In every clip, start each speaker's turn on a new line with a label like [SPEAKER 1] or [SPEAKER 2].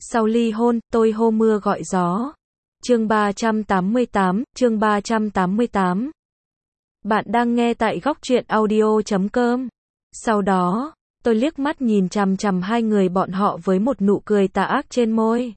[SPEAKER 1] Sau ly hôn, tôi hô mưa gọi gió. Chương 388. Bạn đang nghe tại góc truyện audio.com. Sau đó, tôi liếc mắt nhìn chằm chằm hai người bọn họ với một nụ cười tà ác trên môi.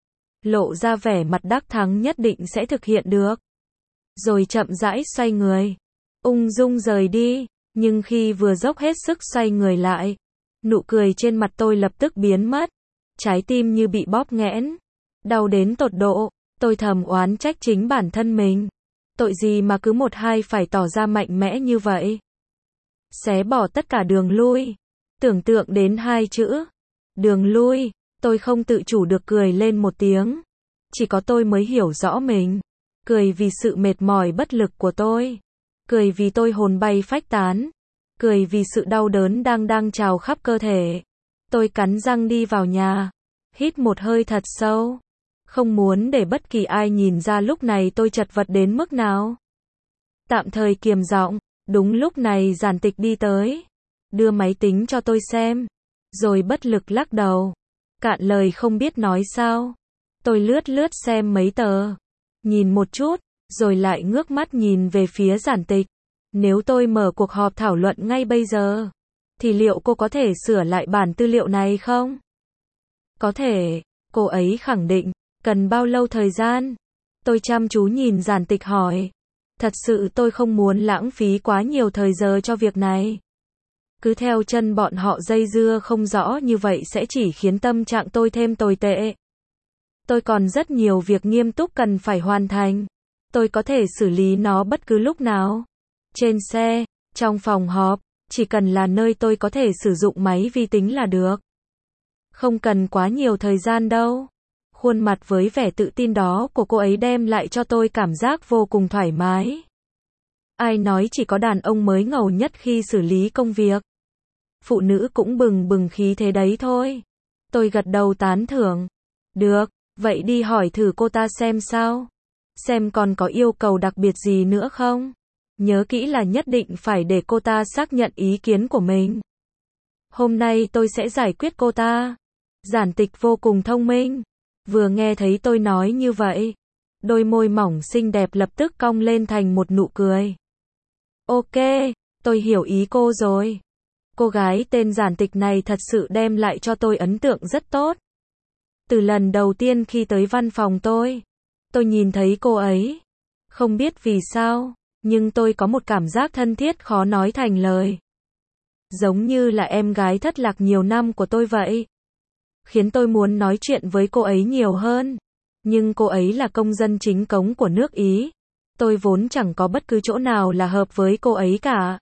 [SPEAKER 1] Lộ ra vẻ mặt đắc thắng nhất định sẽ thực hiện được. Rồi chậm rãi xoay người. Ung dung rời đi. Nhưng khi vừa dốc hết sức xoay người lại, nụ cười trên mặt tôi lập tức biến mất. Trái tim như bị bóp nghẽn. Đau đến tột độ. Tôi thầm oán trách chính bản thân mình. Tội gì mà cứ một hai phải tỏ ra mạnh mẽ như vậy. Xé bỏ tất cả đường lui. Tưởng tượng đến hai chữ đường lui, tôi không tự chủ được cười lên một tiếng. Chỉ có tôi mới hiểu rõ mình. Cười vì sự mệt mỏi bất lực của tôi. Cười vì tôi hồn bay phách tán. Cười vì sự đau đớn đang trào khắp cơ thể. Tôi cắn răng đi vào nhà. Hít một hơi thật sâu. Không muốn để bất kỳ ai nhìn ra lúc này tôi chật vật đến mức nào. Tạm thời kiềm giọng. Đúng lúc này Giản Tịch đi tới. Đưa máy tính cho tôi xem. Rồi bất lực lắc đầu. Cạn lời không biết nói sao. Tôi lướt xem mấy tờ. Nhìn một chút. Rồi lại ngước mắt nhìn về phía Giản Tịch. Nếu tôi mở cuộc họp thảo luận ngay bây giờ, thì liệu cô có thể sửa lại bản tư liệu này không? Có thể. Cô ấy khẳng định. Cần bao lâu thời gian? Tôi chăm chú nhìn Giản Tịch hỏi. Thật sự tôi không muốn lãng phí quá nhiều thời giờ cho việc này. Cứ theo chân bọn họ dây dưa không rõ như vậy sẽ chỉ khiến tâm trạng tôi thêm tồi tệ. Tôi còn rất nhiều việc nghiêm túc cần phải hoàn thành. Tôi có thể xử lý nó bất cứ lúc nào. Trên xe, trong phòng họp, chỉ cần là nơi tôi có thể sử dụng máy vi tính là được. Không cần quá nhiều thời gian đâu. Khuôn mặt với vẻ tự tin đó của cô ấy đem lại cho tôi cảm giác vô cùng thoải mái. Ai nói chỉ có đàn ông mới ngầu nhất khi xử lý công việc. Phụ nữ cũng bừng khí thế đấy thôi. Tôi gật đầu tán thưởng. Được, vậy đi hỏi thử cô ta xem sao. Xem còn có yêu cầu đặc biệt gì nữa không. Nhớ kỹ là nhất định phải để cô ta xác nhận ý kiến của mình. Hôm nay tôi sẽ giải quyết cô ta. Giản Tịch vô cùng thông minh. Vừa nghe thấy tôi nói như vậy, đôi môi mỏng xinh đẹp lập tức cong lên thành một nụ cười. Ok, tôi hiểu ý cô rồi. Cô gái tên Giản Tịch này thật sự đem lại cho tôi ấn tượng rất tốt. Từ lần đầu tiên khi tới văn phòng tôi nhìn thấy cô ấy. Không biết vì sao, nhưng tôi có một cảm giác thân thiết khó nói thành lời. Giống như là em gái thất lạc nhiều năm của tôi vậy. Khiến tôi muốn nói chuyện với cô ấy nhiều hơn. Nhưng cô ấy là công dân chính cống của nước Ý. Tôi vốn chẳng có bất cứ chỗ nào là hợp với cô ấy cả.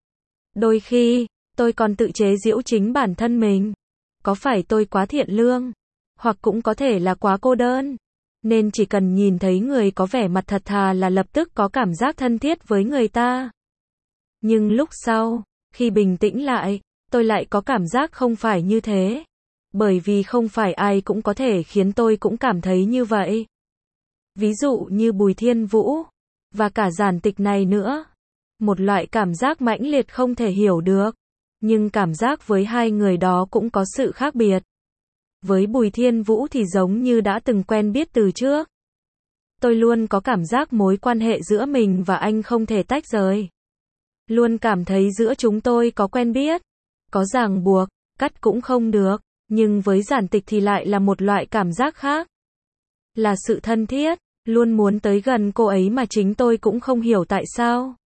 [SPEAKER 1] Đôi khi, tôi còn tự chế giễu chính bản thân mình. Có phải tôi quá thiện lương? Hoặc cũng có thể là quá cô đơn. Nên chỉ cần nhìn thấy người có vẻ mặt thật thà là lập tức có cảm giác thân thiết với người ta. Nhưng lúc sau, khi bình tĩnh lại, tôi lại có cảm giác không phải như thế. Bởi vì không phải ai cũng có thể khiến tôi cũng cảm thấy như vậy. Ví dụ như Bùi Thiên Vũ, và cả Giản Tịch này nữa. Một loại cảm giác mãnh liệt không thể hiểu được. Nhưng cảm giác với hai người đó cũng có sự khác biệt. Với Bùi Thiên Vũ thì giống như đã từng quen biết từ trước. Tôi luôn có cảm giác mối quan hệ giữa mình và anh không thể tách rời. Luôn cảm thấy giữa chúng tôi có quen biết, có ràng buộc, cắt cũng không được. Nhưng với Giản Tịch thì lại là một loại cảm giác khác. Là sự thân thiết, luôn muốn tới gần cô ấy mà chính tôi cũng không hiểu tại sao.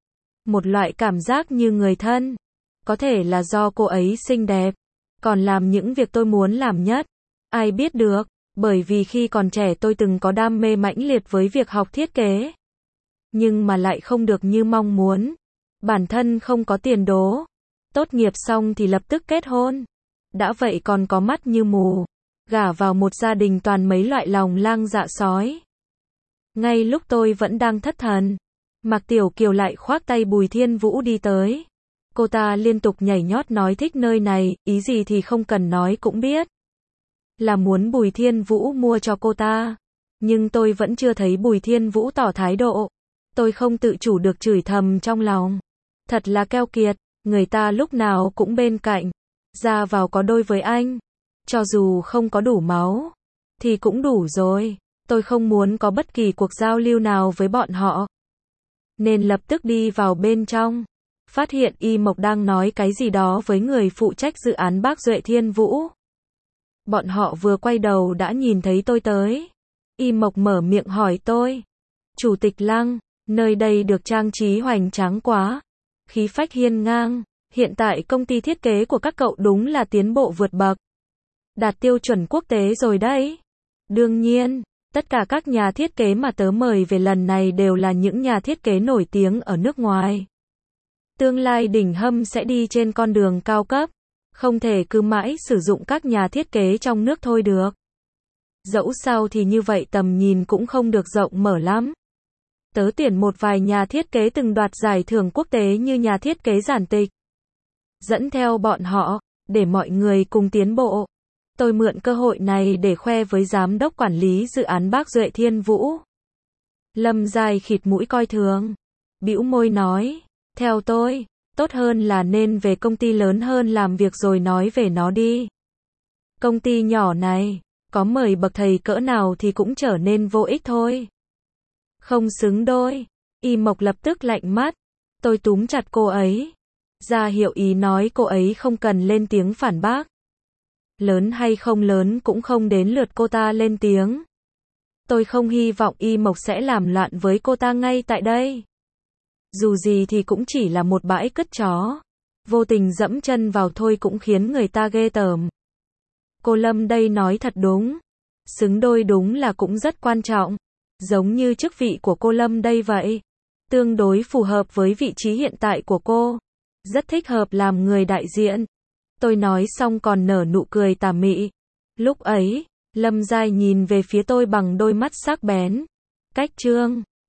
[SPEAKER 1] Một loại cảm giác như người thân. Có thể là do cô ấy xinh đẹp, còn làm những việc tôi muốn làm nhất. Ai biết được, bởi vì khi còn trẻ tôi từng có đam mê mãnh liệt với việc học thiết kế. Nhưng mà lại không được như mong muốn. Bản thân không có tiền đố. Tốt nghiệp xong thì lập tức kết hôn. Đã vậy còn có mắt như mù. Gả vào một gia đình toàn mấy loại lòng lang dạ sói. Ngay lúc tôi vẫn đang thất thần, Mạc Tiểu Kiều lại khoác tay Bùi Thiên Vũ đi tới. Cô ta liên tục nhảy nhót nói thích nơi này, ý gì thì không cần nói cũng biết. Là muốn Bùi Thiên Vũ mua cho cô ta. Nhưng tôi vẫn chưa thấy Bùi Thiên Vũ tỏ thái độ. Tôi không tự chủ được chửi thầm trong lòng. Thật là keo kiệt, người ta lúc nào cũng bên cạnh. Ra vào có đôi với anh. Cho dù không có đủ máu, thì cũng đủ rồi. Tôi không muốn có bất kỳ cuộc giao lưu nào với bọn họ. Nên lập tức đi vào bên trong. Phát hiện Y Mộc đang nói cái gì đó với người phụ trách dự án bác Duệ Thiên Vũ. Bọn họ vừa quay đầu đã nhìn thấy tôi tới. Y Mộc mở miệng hỏi tôi. Chủ tịch Lăng, nơi đây được trang trí hoành tráng quá. Khí phách hiên ngang. Hiện tại công ty thiết kế của các cậu đúng là tiến bộ vượt bậc. Đạt tiêu chuẩn quốc tế rồi đấy. Đương nhiên, tất cả các nhà thiết kế mà tớ mời về lần này đều là những nhà thiết kế nổi tiếng ở nước ngoài. Tương lai Đỉnh Hâm sẽ đi trên con đường cao cấp. Không thể cứ mãi sử dụng các nhà thiết kế trong nước thôi được. Dẫu sao thì như vậy tầm nhìn cũng không được rộng mở lắm. Tớ tuyển một vài nhà thiết kế từng đoạt giải thưởng quốc tế như nhà thiết kế Giản Tịch. Dẫn theo bọn họ, để mọi người cùng tiến bộ. Tôi mượn cơ hội này để khoe với giám đốc quản lý dự án bác Duệ Thiên Vũ. Lâm Giai khịt mũi coi thường. Bĩu môi nói, theo tôi, tốt hơn là nên về công ty lớn hơn làm việc rồi nói về nó đi. Công ty nhỏ này, có mời bậc thầy cỡ nào thì cũng trở nên vô ích thôi. Không xứng đôi. Y Mộc lập tức lạnh mắt. Tôi túm chặt cô ấy. Ra hiệu ý nói cô ấy không cần lên tiếng phản bác. Lớn hay không lớn cũng không đến lượt cô ta lên tiếng. Tôi không hy vọng Y Mộc sẽ làm loạn với cô ta ngay tại đây. Dù gì thì cũng chỉ là một bãi cứt chó. Vô tình dẫm chân vào thôi cũng khiến người ta ghê tởm. Cô Lâm đây nói thật đúng. Xứng đôi đúng là cũng rất quan trọng. Giống như chức vị của cô Lâm đây vậy. Tương đối phù hợp với vị trí hiện tại của cô. Rất thích hợp làm người đại diện. Tôi nói xong còn nở nụ cười tà mị. Lúc ấy, Lâm Giai nhìn về phía tôi bằng đôi mắt sắc bén. Cách Trương.